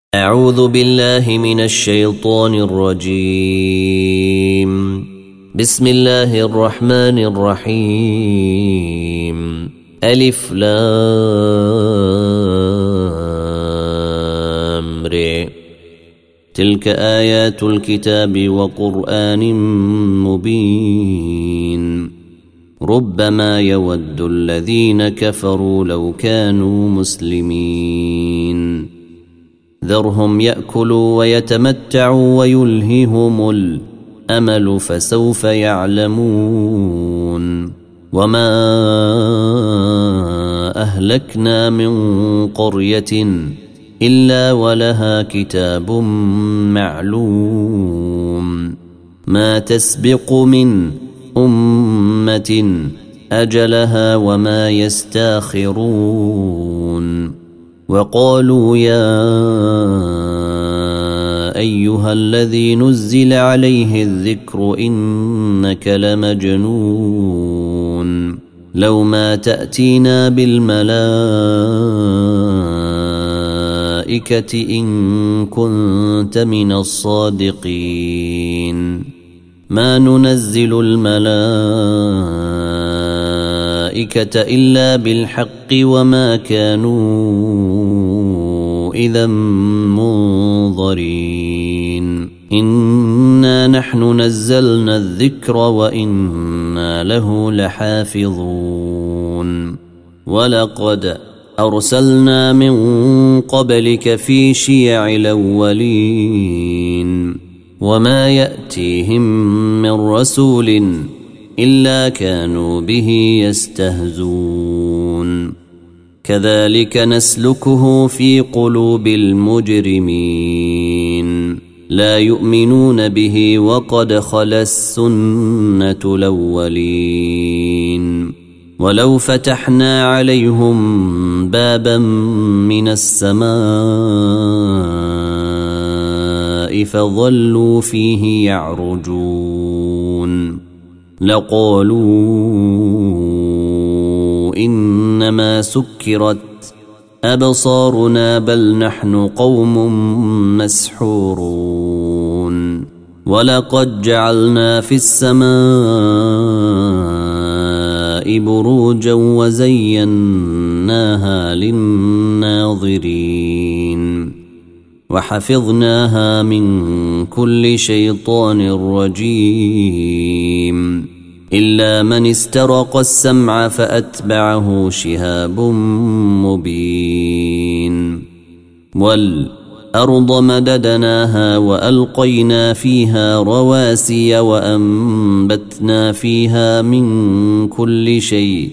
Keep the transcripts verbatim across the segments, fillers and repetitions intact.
أعوذ بالله من الشيطان الرجيم. بسم الله الرحمن الرحيم. ألف لام ر. تلك آيات الكتاب وقرآن مبين. ربما يود الذين كفروا لو كانوا مسلمين. ذرهم يأكلوا ويتمتعوا ويلههم الأمل فسوف يعلمون. وما أهلكنا من قرية إلا ولها كتاب معلوم. ما تسبق من أمة أجلها وما يستاخرون. وقالوا يا أيها الذي نزل عليه الذكر إنك لمجنون. لو ما تأتينا بالملائكة إن كنت من الصادقين. ما ننزل الملائكة إلا بالحق وما كانوا إذا منظرين. إنا نحن نزلنا الذكر وإنا له لحافظون. ولقد أرسلنا من قبلك في شيع الأولين. وما يأتيهم من رسول إلا كانوا به يستهزون. كذلك نسلكه في قلوب المجرمين. لا يؤمنون به وقد خلا السنة الأولين. ولو فتحنا عليهم بابا من السماء فظلوا فيه يعرجون لقالوا إنما سكرت أبصارنا بل نحن قوم مسحورون. ولقد جعلنا في السماء بروجا وزيناها للناظرين. وحفظناها من كل شيطان رجيم إلا من استرق السمع فأتبعه شهاب مبين. والأرض مددناها وألقينا فيها رواسي وأنبتنا فيها من كل شيء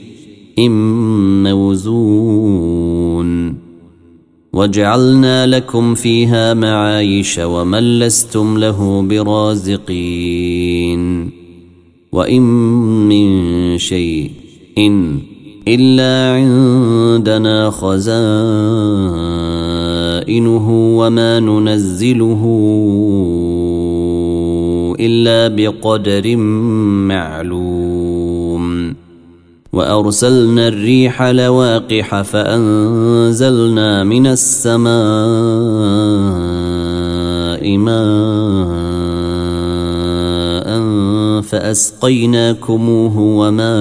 موزون. وجعلنا لكم فيها معايش ومن لستم له برازقين. وإن من شيء إلا عندنا خزائنه وما ننزله إلا بقدر معلوم. وأرسلنا الريح لواقح فأنزلنا من السماء ماء فأسقيناكموه وما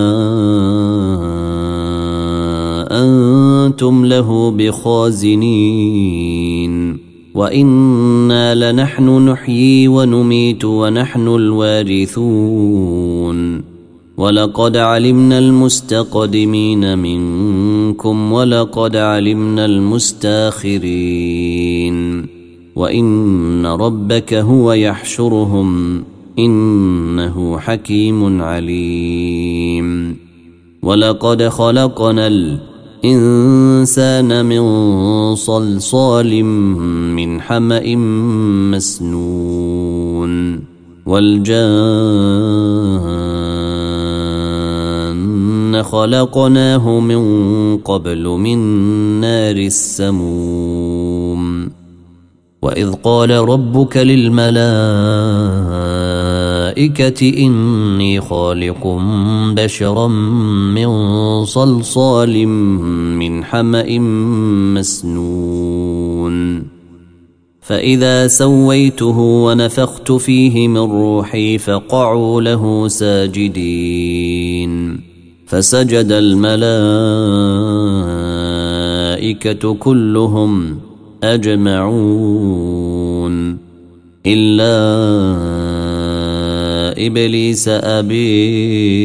أنتم له بخازنين. وإنا لنحن نحيي ونميت ونحن الوارثون. ولقد علمنا المستقدمين منكم ولقد علمنا المستاخرين. وإن ربك هو يحشرهم إنه حكيم عليم. ولقد خلقنا الإنسان من صلصال من حمأ مسنون. والجان خلقناه من قبل من نار السموم. وإذ قال ربك للملائكة إني خالق بشرا من صلصال من حمأ مسنون. فإذا سويته ونفخت فيه من روحي فقعوا له ساجدين فسجد الملائكة كلهم أجمعون إلا إبليس أبي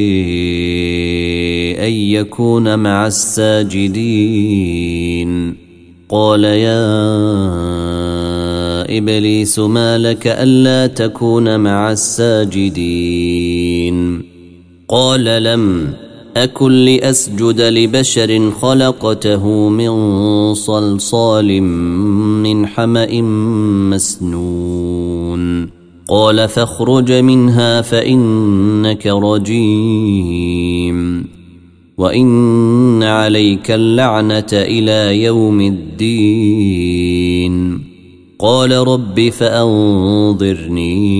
أن يكون مع الساجدين قال يا إبليس ما لك ألا تكون مع الساجدين قال لم أكن لأسجد لبشر خلقته من صلصال من حمأ مسنون قال فاخرج منها فإنك رجيم وإن عليك اللعنة إلى يوم الدين قال رب فأنظرني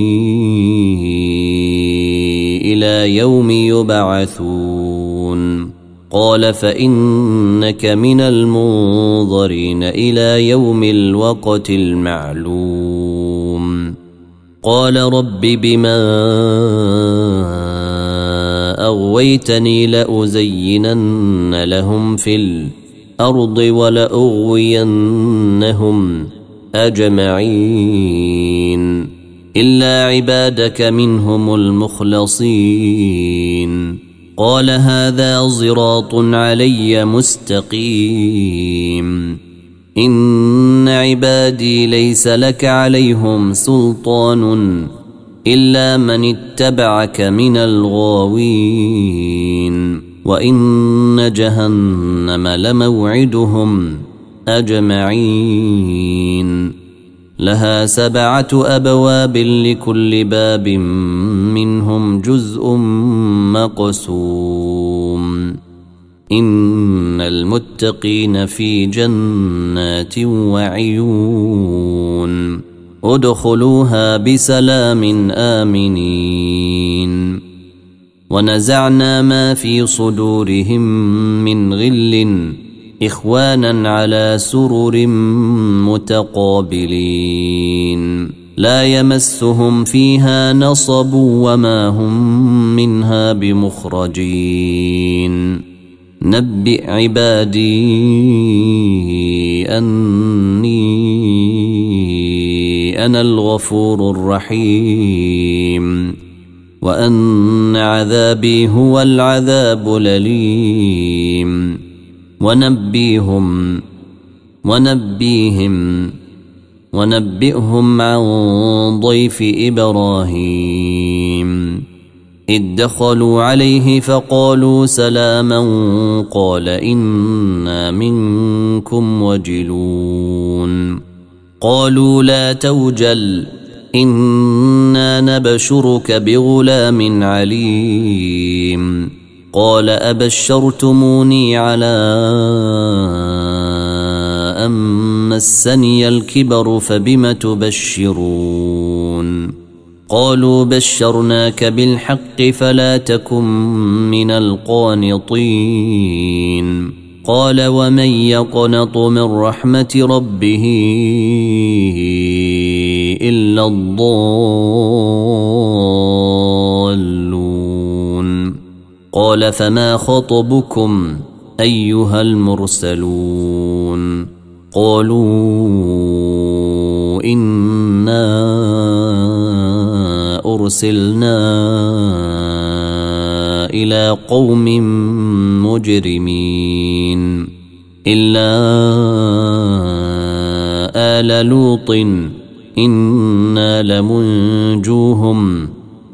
إلى يوم يبعثون قال فإنك من المنظرين إلى يوم الوقت المعلوم قال رب بما أغويتني لأزينن لهم في الأرض ولأغوينهم أجمعين إلا عبادك منهم المخلصين قال هذا صراط علي مستقيم إن عبادي ليس لك عليهم سلطان إلا من اتبعك من الغاوين وإن جهنم لموعدهم أجمعين لها سبعة أبواب لكل باب منهم جزء مقسوم إن المتقين في جنات وعيون ادخلوها بسلام آمنين ونزعنا ما في صدورهم من غل إخوانا على سرر متقابلين لا يمسهم فيها نصب وما هم منها بمخرجين نبئ عبادي أني أنا الغفور الرحيم وأن عذابي هو العذاب الأليم ونبيهم ونبيهم ونبئهم عن ضيف إبراهيم إذ دخلوا عليه فقالوا سلاما قال إنا منكم وجلون قالوا لا توجل إنا نبشرك بغلام عليم قال أبشرتموني على أن مسني الكبر فبم تبشرون قالوا بشرناك بالحق فلا تكن من القانطين قال ومن يقنط من رحمة ربه إلا الضالون قال فما خطبكم أيها المرسلون قالوا إنا أرسلنا إلى قوم مجرمين إلا آل لوط إنا لمنجوهم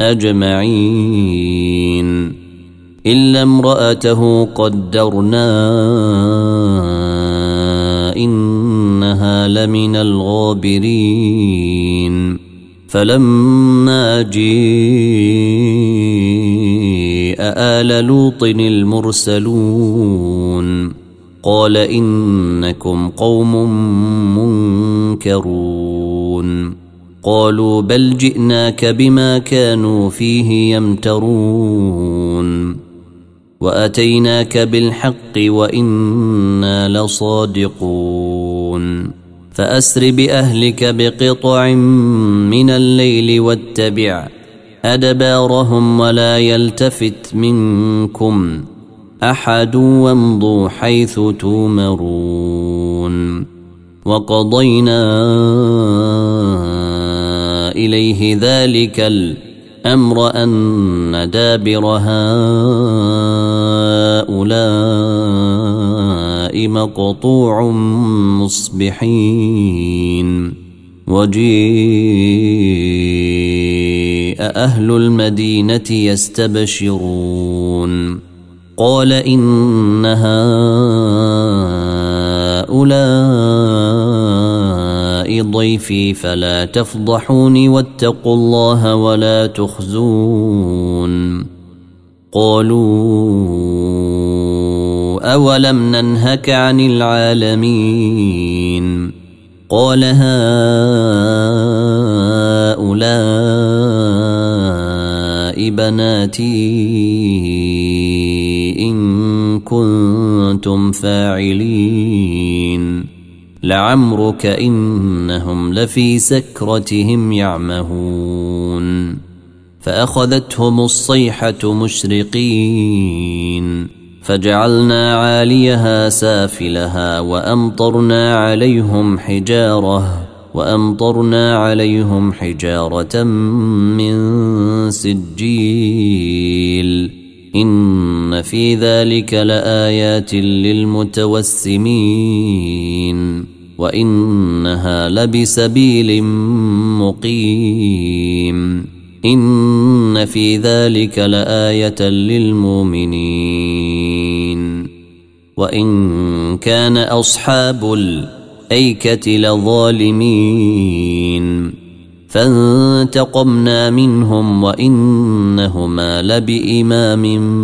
أجمعين إلا امرأته قدرنا إنها لمن الغابرين فلما جيء آل لوط المرسلون قال إنكم قوم منكرون قالوا بل جئناك بما كانوا فيه يمترون وأتيناك بالحق وإنا لصادقون فأسر بأهلك بقطع من الليل واتبع أدبارهم ولا يلتفت منكم أحد وامضوا حيث تومرون وقضينا إليه ذلك الأمر أن دابر هؤلاء مقطوع مصبحين وجيء أهل المدينة يستبشرون قال إن هؤلاء ضيفي فلا تفضحوني واتقوا الله ولا تخزون قالوا أولم ننهك عن العالمين قال هؤلاء بناتي إن كنتم فاعلين لعمرك إنهم لفي سكرتهم يعمهون فأخذتهم الصيحة مشرقين فجعلنا عاليها سافلها وأمطرنا عليهم حجارة وأمطرنا عليهم حجارة من سجيل إن في ذلك لآيات للمتوسمين وإنها لبسبيل مقيم إن في ذلك لآية للمؤمنين وإن كان أصحاب الأيكة لظالمين فانتقمنا منهم وإنهما لبإمام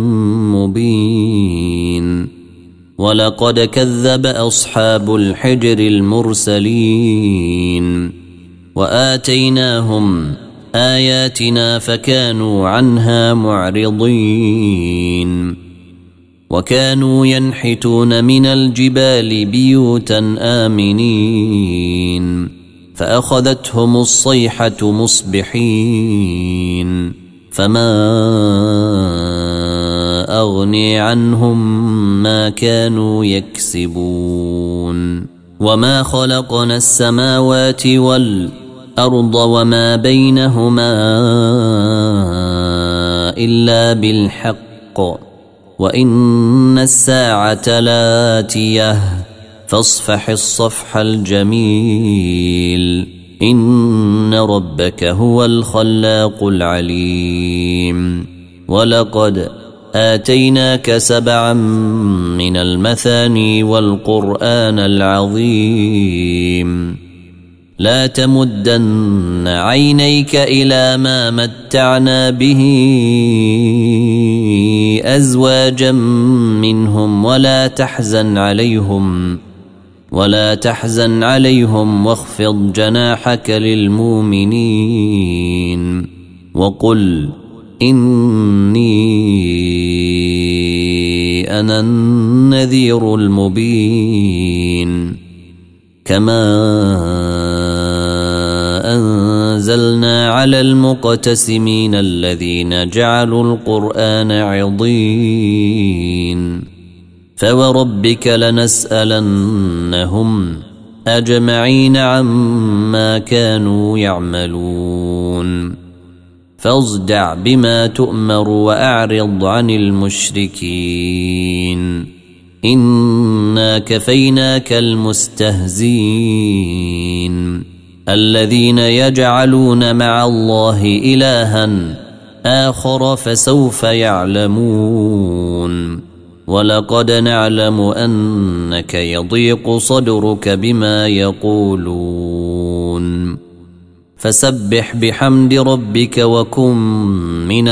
مبين ولقد كذب أصحاب الحجر المرسلين وآتيناهم آياتنا فكانوا عنها معرضين وكانوا ينحتون من الجبال بيوتا آمنين فأخذتهم الصيحة مصبحين فما أغني عنهم ما كانوا يكسبون وما خلقنا السماوات والأرض وما بينهما إلا بالحق وإن الساعة لاتية فاصفح الصفح الجميل إن ربك هو الخلاق العليم ولقد آتيناك سبعا من المثاني والقرآن العظيم لا تمدن عينيك إلى ما متعنا به أزواجا منهم ولا تحزن عليهم ولا تحزن عليهم واخفض جناحك للمؤمنين وقل إني أنا النذير المبين كما أنزلنا على المقتسمين الذين جعلوا القرآن عضين فوربك لنسألنهم أجمعين عما كانوا يعملون فاصدع بما تؤمر وأعرض عن المشركين إنا كفيناك المستهزين الذين يجعلون مع الله إلها آخر فسوف يعلمون ولقد نعلم أنك يضيق صدرك بما يقولون فسبح بحمد ربك وكن من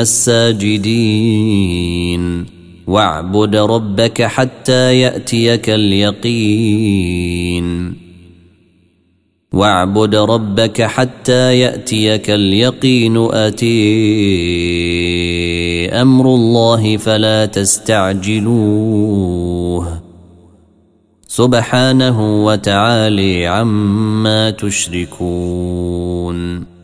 الساجدين واعبد ربك حتى يأتيك اليقين واعبد ربك حتى يأتيك اليقين أتي أمر الله فلا تستعجلوه سبحانه وتعالى عما تشركون.